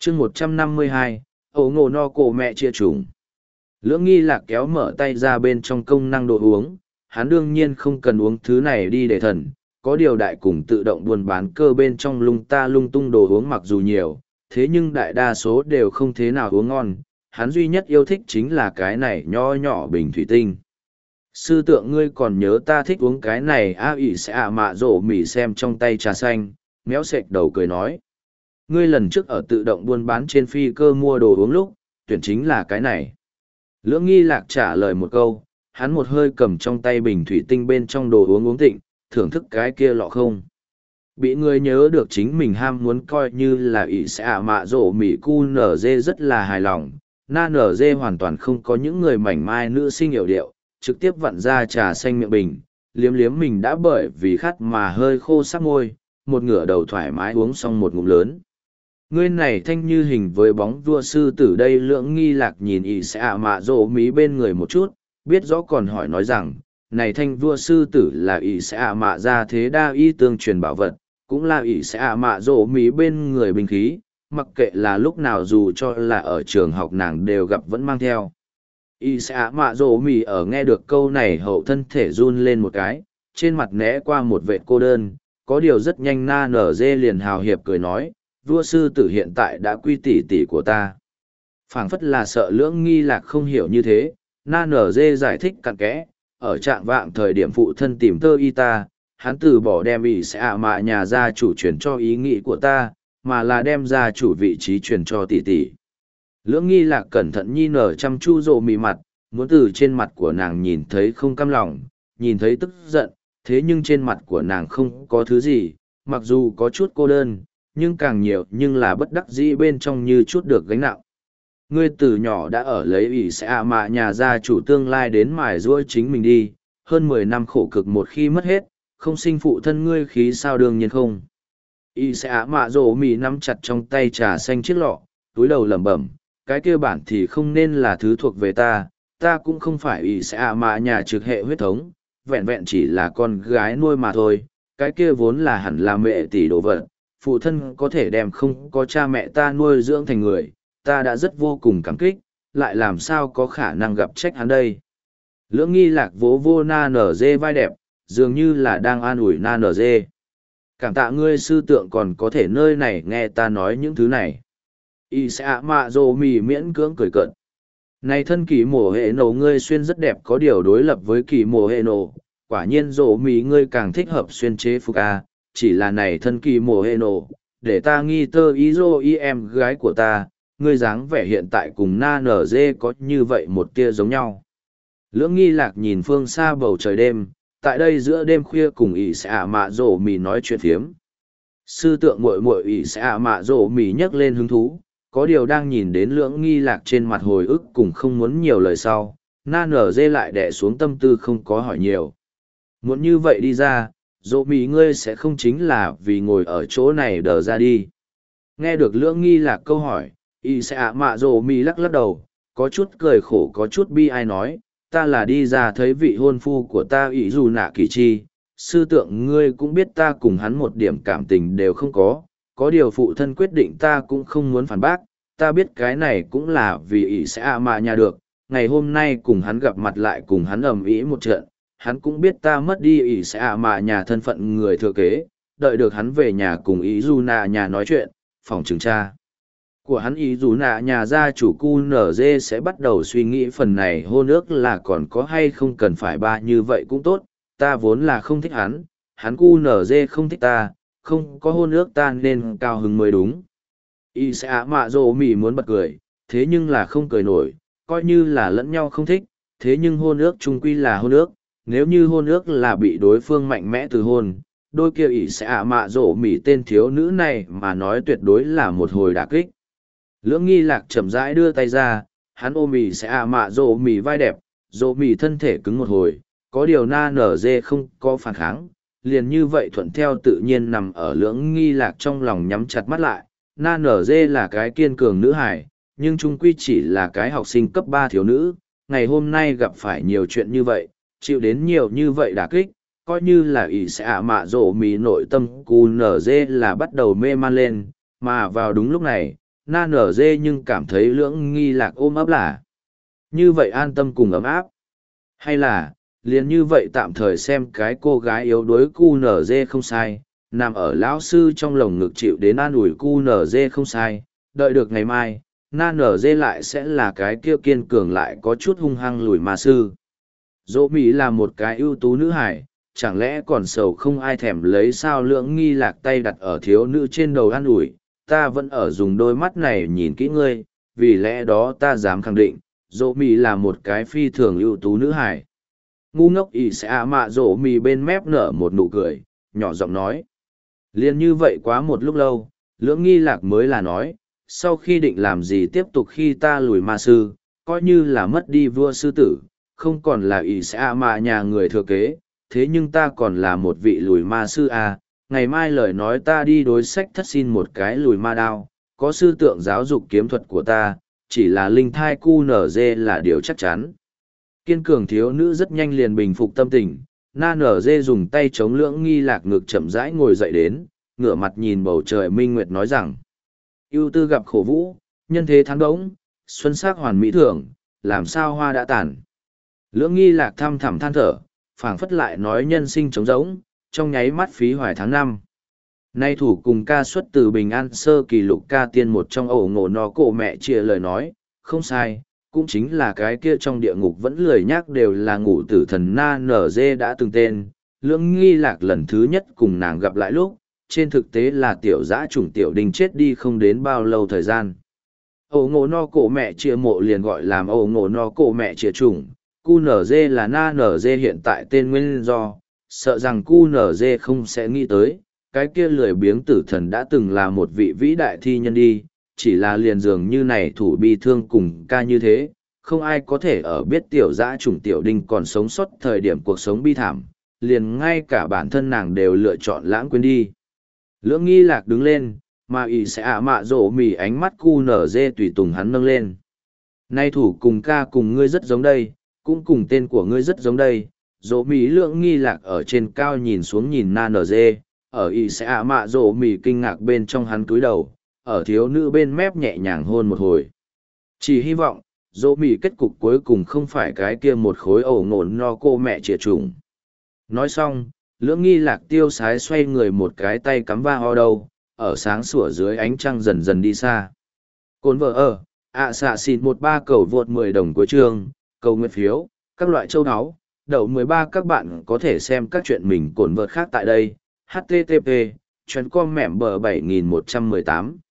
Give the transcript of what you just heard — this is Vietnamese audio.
chương 152, ổ ngộ no cổ mẹ chia trùng. Lưỡng nghi lạc kéo mở tay ra bên trong công năng đồ uống, hắn đương nhiên không cần uống thứ này đi để thần, có điều đại cùng tự động buôn bán cơ bên trong lung ta lung tung đồ uống mặc dù nhiều, thế nhưng đại đa số đều không thế nào uống ngon, hắn duy nhất yêu thích chính là cái này nho nhỏ bình thủy tinh. Sư tượng ngươi còn nhớ ta thích uống cái này ỉ sẽ mạ rổ mỉ xem trong tay trà xanh, méo sệch đầu cười nói. Ngươi lần trước ở tự động buôn bán trên phi cơ mua đồ uống lúc, tuyển chính là cái này. Lưỡng nghi lạc trả lời một câu, hắn một hơi cầm trong tay bình thủy tinh bên trong đồ uống uống thịnh, thưởng thức cái kia lọ không. Bị người nhớ được chính mình ham muốn coi như là ỉ sẽ mạ rổ mỉ cu nở dê rất là hài lòng. Na nở dê hoàn toàn không có những người mảnh mai nữ sinh hiểu điệu, trực tiếp vặn ra trà xanh miệng bình, liếm liếm mình đã bởi vì khát mà hơi khô sắc môi, một ngửa đầu thoải mái uống xong một ngụm lớn. Ngươi này thanh như hình với bóng vua sư tử đây. Lưỡng nghi lạc nhìn ỉ sẽ mạ rổ mí bên người một chút, biết rõ còn hỏi nói rằng, này thanh vua sư tử là ỷ sẽ mạ ra thế đa y tương truyền bảo vật, cũng là ỷ sẽ mạ rổ mí bên người binh khí, mặc kệ là lúc nào dù cho là ở trường học nàng đều gặp vẫn mang theo. ỷ sẽ mạ rổ mí ở nghe được câu này hậu thân thể run lên một cái, trên mặt né qua một vệt cô đơn, có điều rất nhanh na nở dê liền hào hiệp cười nói, vua sư tử hiện tại đã quy tỷ tỷ của ta. Phảng phất là sợ lưỡng nghi lạc không hiểu như thế, na nở dê giải thích cặn kẽ, ở trạng vạng thời điểm phụ thân tìm tơ y ta, hắn từ bỏ đem ỷ sẽ mạ nhà gia chủ truyền cho ý nghĩ của ta, mà là đem gia chủ vị trí truyền cho tỷ tỷ. Lưỡng nghi lạc cẩn thận nhi nở chăm chu rộ mì mặt, muốn từ trên mặt của nàng nhìn thấy không cam lòng, nhìn thấy tức giận, thế nhưng trên mặt của nàng không có thứ gì, mặc dù có chút cô đơn, nhưng càng nhiều nhưng là bất đắc dĩ bên trong như chút được gánh nặng. Ngươi từ nhỏ đã ở lấy ỷ sẽ mạ nhà gia chủ tương lai đến mài giũa chính mình đi, hơn 10 năm khổ cực một khi mất hết, không sinh phụ thân ngươi khí sao đương nhiên không. ỷ sẽ mạ rổ mì nắm chặt trong tay trà xanh chiếc lọ, túi đầu lẩm bẩm, cái kia bản thì không nên là thứ thuộc về ta, ta cũng không phải ỷ sẽ mạ nhà trực hệ huyết thống, vẹn vẹn chỉ là con gái nuôi mà thôi, cái kia vốn là hẳn là mẹ tỷ đồ vật, phụ thân có thể đem không có cha mẹ ta nuôi dưỡng thành người, ta đã rất vô cùng cảm kích, lại làm sao có khả năng gặp trách hắn đây. Lưỡng nghi lạc vỗ vô na nở dê vai đẹp, dường như là đang an ủi na nở dê. Cảm tạ ngươi sư tượng còn có thể nơi này nghe ta nói những thứ này. Y sẽ mạ rồ mì miễn cưỡng cười cợt. Này thân kỳ mổ hệ nổ ngươi xuyên rất đẹp có điều đối lập với kỳ mổ hệ nổ, quả nhiên rồ mì ngươi càng thích hợp xuyên chế phục A, chỉ là này thân kỳ mổ hệ nổ, để ta nghi tơ ý rô y em gái của ta. Ngươi dáng vẻ hiện tại cùng na nở dê có như vậy một tia giống nhau. Lưỡng nghi lạc nhìn phương xa bầu trời đêm, tại đây giữa đêm khuya cùng ỷ sẽ mạ rổ mì nói chuyện phiếm. Sư tượng muội muội ỷ sẽ mạ rổ mì nhấc lên hứng thú, có điều đang nhìn đến lưỡng nghi lạc trên mặt hồi ức cùng không muốn nhiều lời sau, na nở dê lại đẻ xuống tâm tư không có hỏi nhiều. Muốn như vậy đi ra, rổ mì ngươi sẽ không chính là vì ngồi ở chỗ này đờ ra đi. Nghe được lưỡng nghi lạc câu hỏi, y sẽ mạ rồ mì lắc lắc đầu, có chút cười khổ có chút bi ai nói, ta là đi ra thấy vị hôn phu của ta ỷ dù nạ kỳ chi, sư tượng ngươi cũng biết ta cùng hắn một điểm cảm tình đều không có điều phụ thân quyết định ta cũng không muốn phản bác, ta biết cái này cũng là vì ỷ sẽ mạ nhà được, ngày hôm nay cùng hắn gặp mặt lại cùng hắn ầm ĩ một trận, hắn cũng biết ta mất đi ỷ sẽ mạ nhà thân phận người thừa kế, đợi được hắn về nhà cùng ỷ dù nạ nhà nói chuyện, phòng trừng tra của hắn ý dù nạ nhà gia chủ cu nở dê sẽ bắt đầu suy nghĩ phần này hôn ước là còn có hay không cần phải ba như vậy cũng tốt, ta vốn là không thích hắn cu nở dê không thích ta, không có hôn ước ta nên cao hứng mới đúng. Y sẽ mạ rồ mỉ muốn bật cười, thế nhưng là không cười nổi, coi như là lẫn nhau không thích, thế nhưng hôn ước chung quy là hôn ước, nếu như hôn ước là bị đối phương mạnh mẽ từ hôn, đôi kia ỷ sẽ mạ rồ mỉ tên thiếu nữ này mà nói tuyệt đối là một hồi đả kích. Lưỡng nghi lạc chậm rãi đưa tay ra, hắn ôm mì sẽ mạ rộ mì vai đẹp, rộ mì thân thể cứng một hồi, có điều na nở dê không có phản kháng, liền như vậy thuận theo tự nhiên nằm ở lưỡng nghi lạc trong lòng nhắm chặt mắt lại. Na nở dê là cái kiên cường nữ hải, nhưng trung quy chỉ là cái học sinh cấp 3 thiếu nữ, ngày hôm nay gặp phải nhiều chuyện như vậy, chịu đến nhiều như vậy đả kích, coi như là ỷ sẽ mạ rộ mì nội tâm cu nở dê là bắt đầu mê man lên, mà vào đúng lúc này, na nở dê nhưng cảm thấy lưỡng nghi lạc ôm ấp là như vậy an tâm cùng ấm áp. Hay là, liền như vậy tạm thời xem cái cô gái yếu đuối cu nở dê không sai, nằm ở lão sư trong lồng ngực chịu đến an ủi cu nở dê không sai, đợi được ngày mai, na nở dê lại sẽ là cái kia kiên cường lại có chút hung hăng lùi ma sư. Dỗ mỹ là một cái ưu tú nữ hải, chẳng lẽ còn sầu không ai thèm lấy sao lưỡng nghi lạc tay đặt ở thiếu nữ trên đầu an ủi, ta vẫn ở dùng đôi mắt này nhìn kỹ ngươi, vì lẽ đó ta dám khẳng định, dỗ mỹ là một cái phi thường ưu tú nữ hải. Ngu ngốc ỷ sẽ ạ mạ dỗ mỹ bên mép nở một nụ cười, nhỏ giọng nói. Liên như vậy quá một lúc lâu, lưỡng nghi lạc mới là nói, sau khi định làm gì tiếp tục khi ta lùi ma sư, coi như là mất đi vua sư tử, không còn là ỷ sẽ ạ mạ nhà người thừa kế, thế nhưng ta còn là một vị lùi ma sư à, ngày mai lời nói ta đi đối sách thất xin một cái lùi ma đao, có sư tượng giáo dục kiếm thuật của ta, chỉ là linh thai cu nở dê là điều chắc chắn. Kiên cường thiếu nữ rất nhanh liền bình phục tâm tình, na nở dê dùng tay chống lưỡng nghi lạc ngực chậm rãi ngồi dậy đến, ngửa mặt nhìn bầu trời minh nguyệt nói rằng, ưu tư gặp khổ vũ, nhân thế thắng đống, xuân sắc hoàn mỹ thưởng, làm sao hoa đã tàn. Lưỡng nghi lạc thăm thẳm than thở, phảng phất lại nói nhân sinh trống rỗng, trong nháy mắt phí hoài tháng năm. Nay thủ cùng ca xuất từ Bình An Sơ Kỳ Lục ca tiên một trong ổ ngộ nó cổ mẹ chia lời nói, không sai, cũng chính là cái kia trong địa ngục vẫn lười nhác đều là ngủ tử thần na nở dê đã từng tên. Lưỡng nghi lạc lần thứ nhất cùng nàng gặp lại lúc, trên thực tế là tiểu dã chủng tiểu đình chết đi không đến bao lâu thời gian. Ổ ngộ no cổ mẹ chia mộ liền gọi làm ổ ngộ no cổ mẹ chia chủng, cu nở dê là na nở dê hiện tại tên nguyên do, sợ rằng cu nở dê không sẽ nghĩ tới, cái kia lười biếng tử thần đã từng là một vị vĩ đại thi nhân đi, chỉ là liền dường như này thủ bi thương cùng ca như thế, không ai có thể ở biết tiểu dã chủng tiểu đinh còn sống sót thời điểm cuộc sống bi thảm, liền ngay cả bản thân nàng đều lựa chọn lãng quên đi. Lưỡng nghi lạc đứng lên, mà ỷ sẽ ạ mạ rổ mỉ ánh mắt cu nở dê tùy tùng hắn nâng lên. Nay thủ cùng ca cùng ngươi rất giống đây, cũng cùng tên của ngươi rất giống đây. Dỗ mỉ lưỡng nghi lạc ở trên cao nhìn xuống nhìn na nở dê, ở ỷ sẽ ạ mạ rổ mỉ kinh ngạc bên trong hắn cúi đầu, ở thiếu nữ bên mép nhẹ nhàng hôn một hồi. Chỉ hy vọng, dỗ mỉ kết cục cuối cùng không phải cái kia một khối ổ ngổn no cô mẹ trịa trùng. Nói xong, lưỡng nghi lạc tiêu sái xoay người một cái tay cắm va ho đầu, ở sáng sủa dưới ánh trăng dần dần đi xa. Cồn vợ ở, xạ xịt 13 cầu vượt 10 đồng cuối chương, cầu nguyện phiếu, các loại châu áo, đậu 13 các bạn có thể xem các chuyện mình cồn vợt khác tại đây. HTTP, chuyến com mẻm bờ 7118.